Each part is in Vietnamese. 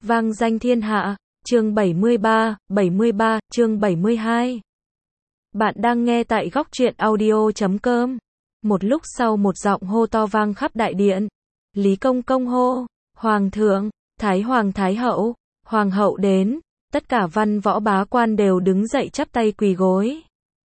Vang danh thiên hạ, chương 73, chương 72. Bạn đang nghe tại góc truyện audio.com. Một lúc sau một giọng hô to vang khắp đại điện. Lý Công Công hô, Hoàng thượng, Thái Hoàng Thái Hậu, Hoàng hậu đến, tất cả văn võ bá quan đều đứng dậy chắp tay quỳ gối.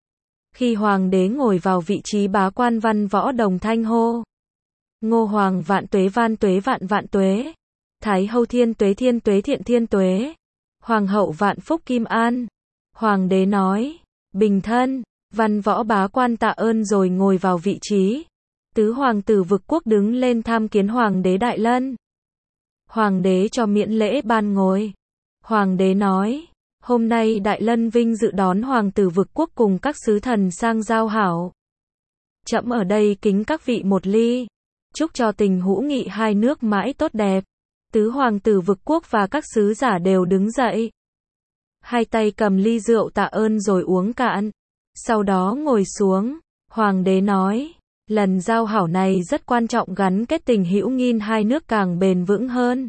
Khi Hoàng đế ngồi vào vị trí bá quan, văn võ đồng thanh hô. Ngô Hoàng vạn tuế vạn tuế. Thái Hậu thiên tuế thiện thiên tuế. Hoàng hậu vạn phúc kim an. Hoàng đế nói, bình thân, văn võ bá quan tạ ơn rồi ngồi vào vị trí. Tứ hoàng tử Vực Quốc đứng lên tham kiến Hoàng đế Đại Lân. Hoàng đế cho miễn lễ ban ngồi. Hoàng đế nói, hôm nay Đại Lân vinh dự đón Hoàng tử Vực Quốc cùng các sứ thần sang giao hảo. Trẫm ở đây kính các vị một ly, chúc cho tình hữu nghị hai nước mãi tốt đẹp. Tứ hoàng tử Vực Quốc và các sứ giả đều đứng dậy. Hai tay cầm ly rượu tạ ơn rồi uống cạn. Sau đó ngồi xuống, Hoàng đế nói, lần giao hảo này rất quan trọng, gắn kết tình hữu nghị hai nước càng bền vững hơn.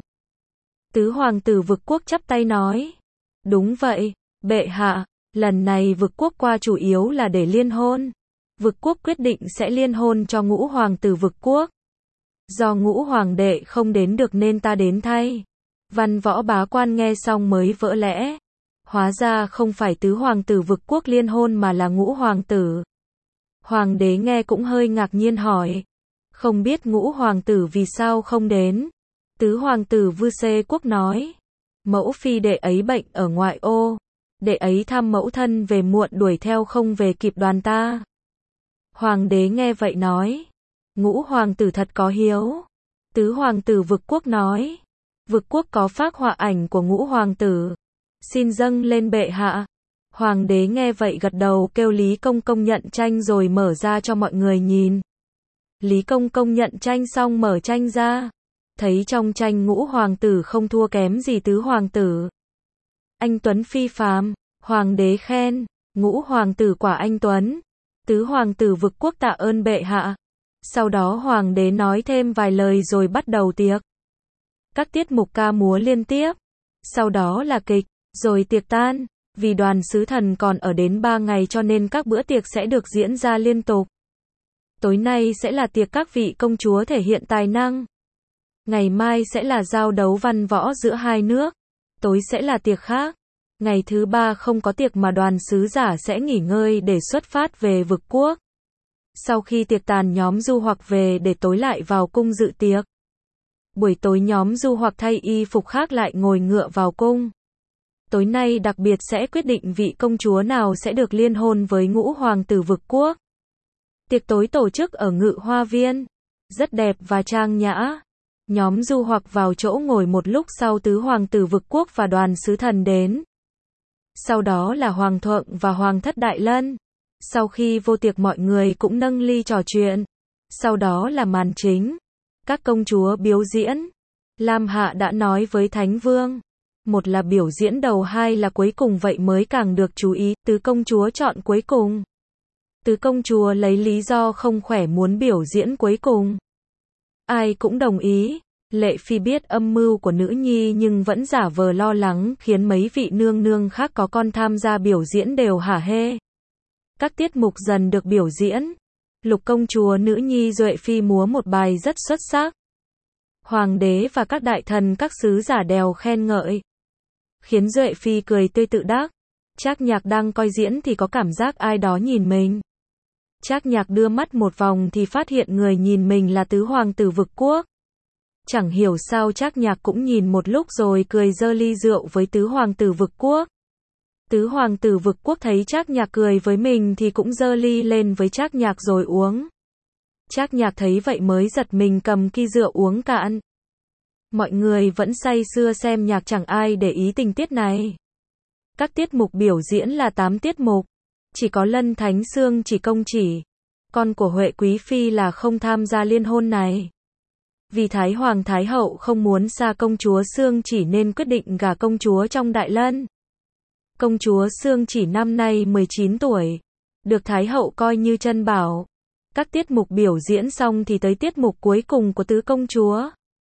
Tứ hoàng tử Vực Quốc chắp tay nói, đúng vậy, bệ hạ, lần này Vực Quốc qua chủ yếu là để liên hôn. Vực Quốc quyết định sẽ liên hôn cho ngũ hoàng tử Vực Quốc. Do ngũ hoàng đệ không đến được nên ta đến thay. Văn võ bá quan nghe xong mới vỡ lẽ. Hóa ra không phải tứ hoàng tử Vực Quốc liên hôn mà là ngũ hoàng tử. Hoàng đế nghe cũng hơi ngạc nhiên hỏi. Không biết ngũ hoàng tử vì sao không đến. Tứ hoàng tử Vư Xê Quốc nói. Mẫu phi đệ ấy bệnh ở ngoại ô. Đệ ấy thăm mẫu thân về muộn, đuổi theo không về kịp đoàn ta. Hoàng đế nghe vậy nói. Ngũ hoàng tử thật có hiếu. Tứ hoàng tử Vực Quốc nói. Vực Quốc có phác họa ảnh của ngũ hoàng tử. Xin dâng lên bệ hạ. Hoàng đế nghe vậy gật đầu, kêu Lý Công Công nhận tranh rồi mở ra cho mọi người nhìn. Lý Công Công nhận tranh xong mở tranh ra. Thấy trong tranh ngũ hoàng tử không thua kém gì tứ hoàng tử. Anh tuấn phi phàm, hoàng đế khen, ngũ hoàng tử quả anh tuấn. Tứ hoàng tử Vực Quốc tạ ơn bệ hạ. Sau đó hoàng đế nói thêm vài lời rồi bắt đầu tiệc. Các tiết mục ca múa liên tiếp. Sau đó là kịch, rồi tiệc tan. Vì đoàn sứ thần còn ở đến 3 ngày cho nên các bữa tiệc sẽ được diễn ra liên tục. Tối nay sẽ là tiệc các vị công chúa thể hiện tài năng. Ngày mai sẽ là giao đấu văn võ giữa hai nước. Tối sẽ là tiệc khác. Ngày thứ 3 không có tiệc mà đoàn sứ giả sẽ nghỉ ngơi để xuất phát về Vực Quốc. Sau khi tiệc tàn, nhóm du hoặc về để tối lại vào cung dự tiệc. Buổi tối nhóm du hoặc thay y phục khác lại ngồi ngựa vào cung. Tối nay đặc biệt sẽ quyết định vị công chúa nào sẽ được liên hôn với ngũ hoàng tử Vực Quốc. Tiệc tối tổ chức ở Ngự Hoa Viên. Rất đẹp và trang nhã. Nhóm du hoặc vào chỗ ngồi một lúc sau tứ hoàng tử Vực Quốc và đoàn sứ thần đến. Sau đó là Hoàng thượng và Hoàng thất Đại Lân. Sau khi vô tiệc mọi người cũng nâng ly trò chuyện. Sau đó là màn chính. Các công chúa biểu diễn. Lam Hạ đã nói với Thánh Vương. Một là biểu diễn đầu, hai là cuối cùng, vậy mới càng được chú ý. Tứ công chúa chọn cuối cùng. Tứ công chúa lấy lý do không khỏe muốn biểu diễn cuối cùng. Ai cũng đồng ý. Lệ Phi biết âm mưu của nữ nhi nhưng vẫn giả vờ lo lắng, khiến mấy vị nương nương khác có con tham gia biểu diễn đều hả hê. Các tiết mục dần được biểu diễn. Lục công chúa nữ nhi Duệ Phi múa một bài rất xuất sắc. Hoàng đế và các đại thần các sứ giả đều khen ngợi. Khiến Duệ Phi cười tươi tự đắc. Trác Nhạc đang coi diễn thì có cảm giác ai đó nhìn mình. Trác Nhạc đưa mắt một vòng thì phát hiện người nhìn mình là tứ hoàng tử Vực Quốc. Chẳng hiểu sao Trác Nhạc cũng nhìn một lúc rồi cười giơ ly rượu với tứ hoàng tử Vực Quốc. Tứ hoàng tử Vực Quốc thấy Trác Nhạc cười với mình thì cũng giơ ly lên với Trác Nhạc rồi uống. Trác Nhạc thấy vậy mới giật mình cầm ki rượu uống cạn. Mọi người vẫn say sưa xem nhạc, chẳng ai để ý tình tiết này. Các tiết mục biểu diễn là 8 tiết mục. Chỉ có Lân Thánh Xương Chỉ Công Chỉ, con của Huệ Quý Phi, là không tham gia liên hôn này. Vì Thái Hoàng Thái Hậu không muốn xa công chúa Xương Chỉ nên quyết định gả công chúa trong Đại Lân. Công chúa Xương Chỉ năm nay 19 tuổi, được Thái Hậu coi như chân bảo. Các tiết mục biểu diễn xong thì tới tiết mục cuối cùng của tứ công chúa.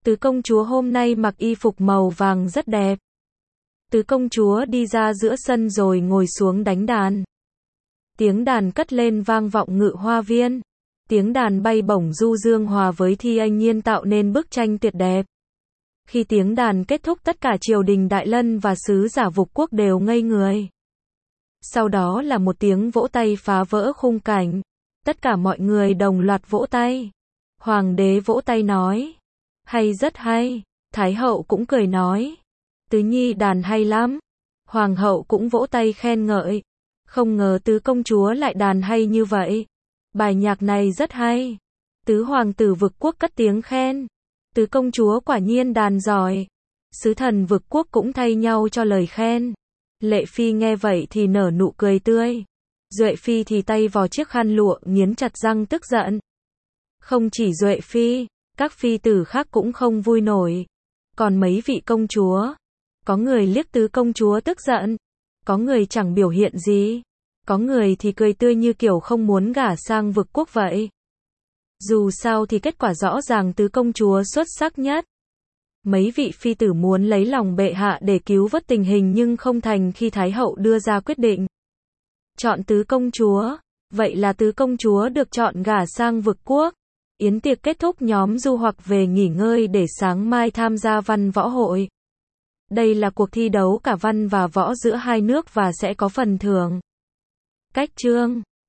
Tứ công chúa hôm nay mặc y phục màu vàng rất đẹp. Tứ công chúa đi ra giữa sân rồi ngồi xuống đánh đàn. Tiếng đàn cất lên vang vọng ngự hoa viên. Tiếng đàn bay bổng du dương hòa với thi anh nhiên tạo nên bức tranh tuyệt đẹp. Khi tiếng đàn kết thúc tất cả triều đình Đại Lân và sứ giả Vục Quốc đều ngây người. Sau đó là một tiếng vỗ tay phá vỡ khung cảnh. Tất cả mọi người đồng loạt vỗ tay. Hoàng đế vỗ tay nói. Hay, rất hay. Thái hậu cũng cười nói. Tứ nhi đàn hay lắm. Hoàng hậu cũng vỗ tay khen ngợi. Không ngờ tứ công chúa lại đàn hay như vậy. Bài nhạc này rất hay. Tứ hoàng tử Vực Quốc cất tiếng khen. Tứ công chúa quả nhiên đàn giỏi. Sứ thần Vực Quốc cũng thay nhau cho lời khen. Lệ Phi nghe vậy thì nở nụ cười tươi. Duệ Phi thì tay vào chiếc khăn lụa nghiến chặt răng tức giận. Không chỉ Duệ Phi, các phi tử khác cũng không vui nổi. Còn mấy vị công chúa, có người liếc tứ công chúa tức giận, có người chẳng biểu hiện gì, có người thì cười tươi như kiểu không muốn gả sang Vực Quốc vậy. Dù sao thì kết quả rõ ràng tứ công chúa xuất sắc nhất. Mấy vị phi tử muốn lấy lòng bệ hạ để cứu vớt tình hình nhưng không thành khi Thái hậu đưa ra quyết định chọn tứ công chúa. Vậy là tứ công chúa được chọn gả sang Vực Quốc. Yến tiệc kết thúc, nhóm du hoạch về nghỉ ngơi để sáng mai tham gia văn võ hội. Đây là cuộc thi đấu cả văn và võ giữa hai nước và sẽ có phần thưởng. Cách chương